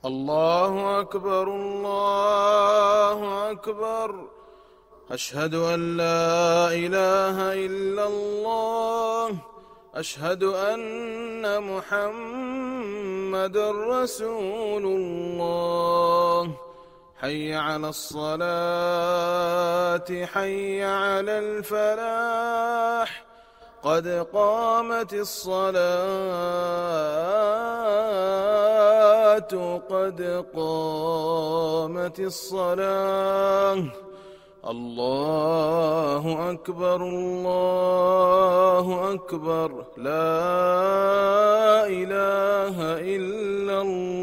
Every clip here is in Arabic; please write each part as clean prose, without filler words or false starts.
الله أكبر الله أكبر. أشهد أن لا إله إلا الله. أشهد أن محمدًا رسول الله. حي على الصلاة حي على الفلاح. قد قامت الصلاة قد قامت الصلاة. الله أكبر الله أكبر. لا إله إلا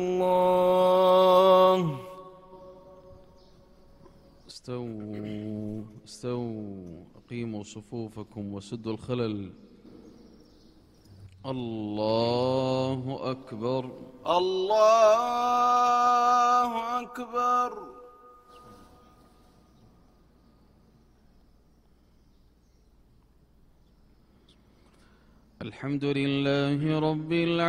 الله. استووا أقيموا صفوفكم وسدوا الخلل. الله أكبر الله أكبر. الحمد لله رب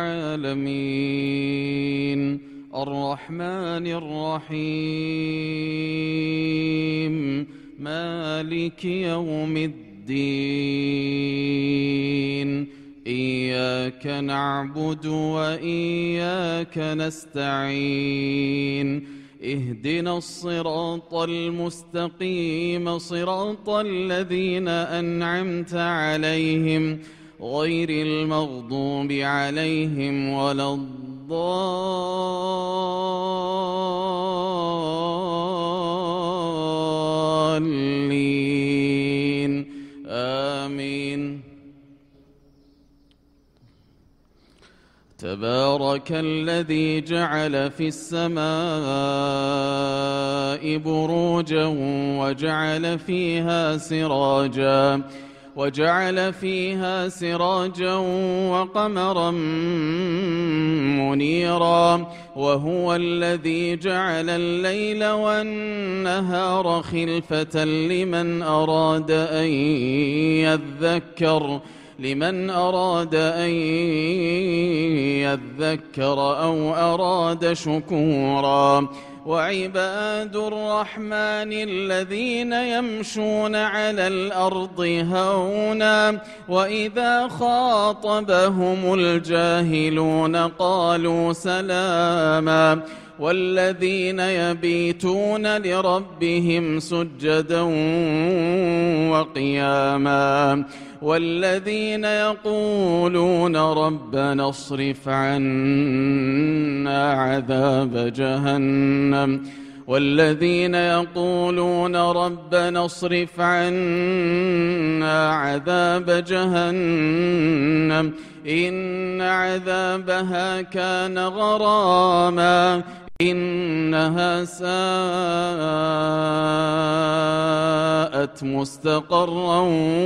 العالمين الرحمن الرحيم مالك يوم الدين. إياك نعبد وإياك نستعين. اهدنا الصراط المستقيم صراط الذين أنعمت عليهم غير المغضوب عليهم ولا الضالين. آمين. تبارك الذي جعل في السماء بروجا وجعل فيها سراجا وقمرا منيرا. وهو الذي جعل الليل والنهار خلفة لمن أراد أن يذكر أو أراد شكورا. وعباد الرحمن الذين يمشون على الأرض هونا وإذا خاطبهم الجاهلون قالوا سلاما. والذين يبيتون لربهم سجدا وقياما. والذين يقولون ربنا اصرف عنا عذاب جهنم. والذين يقولون ربنا اصرف عنا عذاب جهنم إن عذابها كان غراما إنها ساءت مستقرا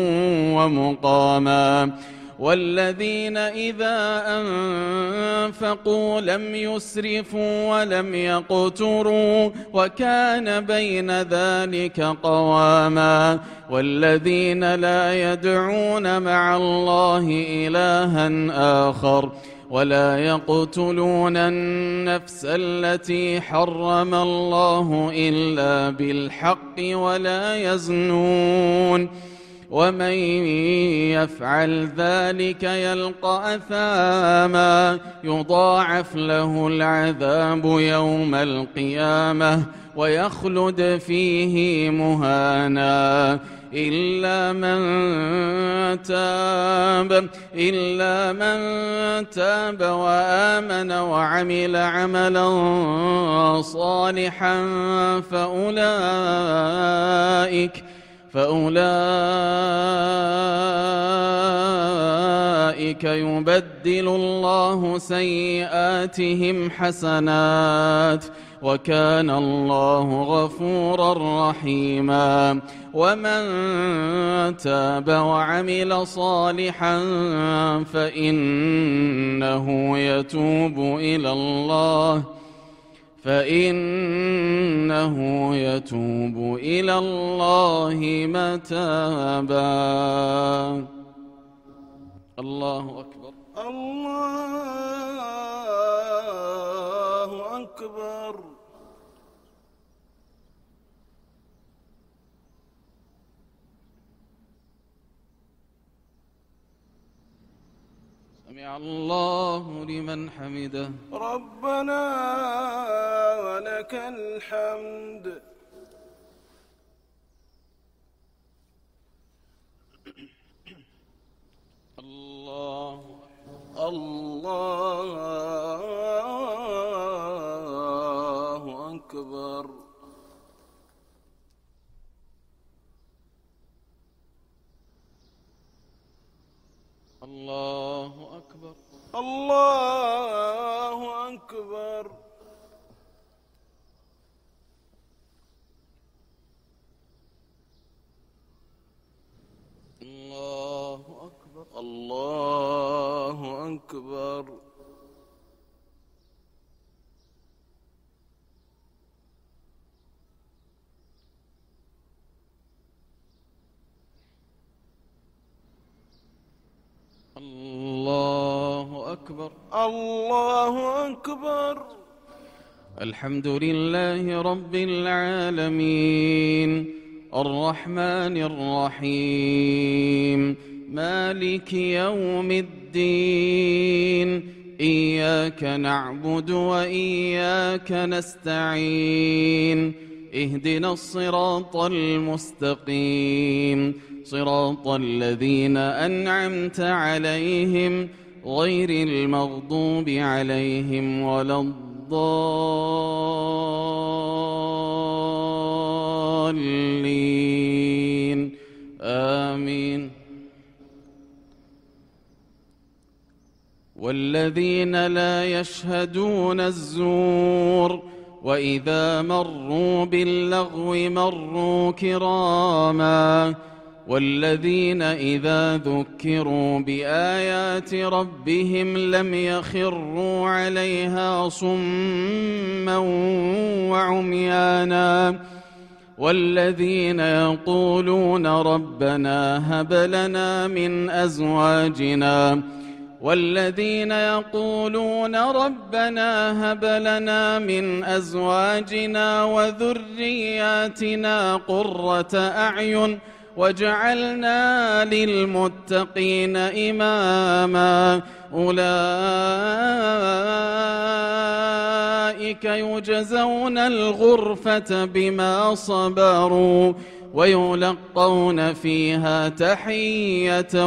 ومقاما. والذين إذا أنفقوا لم يسرفوا ولم يقتروا وكان بين ذلك قواما. والذين لا يدعون مع الله إلها آخر ولا يقتلون النفس التي حرم الله إلا بالحق ولا يزنون. ومن يفعل ذلك يلقى أثاما يضاعف له العذاب يوم القيامة ويخلد فيه مهانا إلا من تاب وآمن وعمل عملا صالحا فأولئك يبدل الله سيئاتهم حسنات وكان الله غفورا رحيما. ومن تاب وعمل صالحا فإنه يتوب إلى الله متابا. الله أكبر الله أكبر. سمع الله لمن حمده. ربنا ولك الحمد. الله أكبر. الله أكبر. الله أكبر. الله أكبر. الله أكبر. الله أكبر. الله أكبر. الحمد لله رب العالمين الرحمن الرحيم مالك يوم الدين إياك نعبد وإياك نستعين اهدنا الصراط المستقيم صراط الذين أنعمت عليهم غير المغضوب عليهم ولا الضالين آمين. والذين لا يشهدون الزور وإذا مروا باللغو مروا كراما والذين إذا ذكروا بآيات ربهم لم يخروا عليها صما وعميانا والذين يقولون ربنا هب لنا من أزواجنا وذرياتنا قرة أعين وجعلنا للمتقين إماما أولئك يجزون الغرفة بما صبروا ويلقون فيها تحية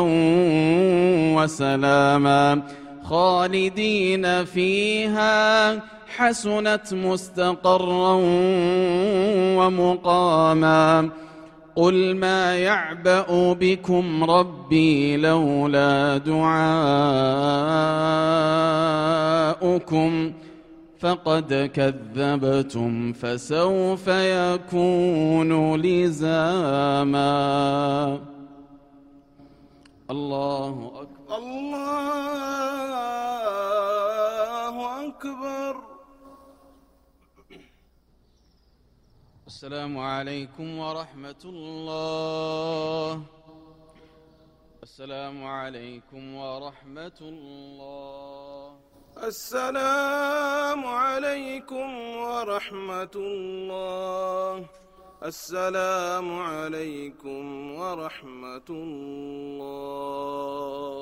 وسلاما خالدين فيها حسنت مستقرا ومقاما. قل ما يعبأ بكم ربي لولا دعاؤكم فقد كذبتم فسوف يكون لزاما. الله أكبر. الله أكبر. السلام عليكم ورحمة الله. السلام عليكم ورحمة الله. السلام عليكم ورحمة الله. السلام عليكم ورحمة الله.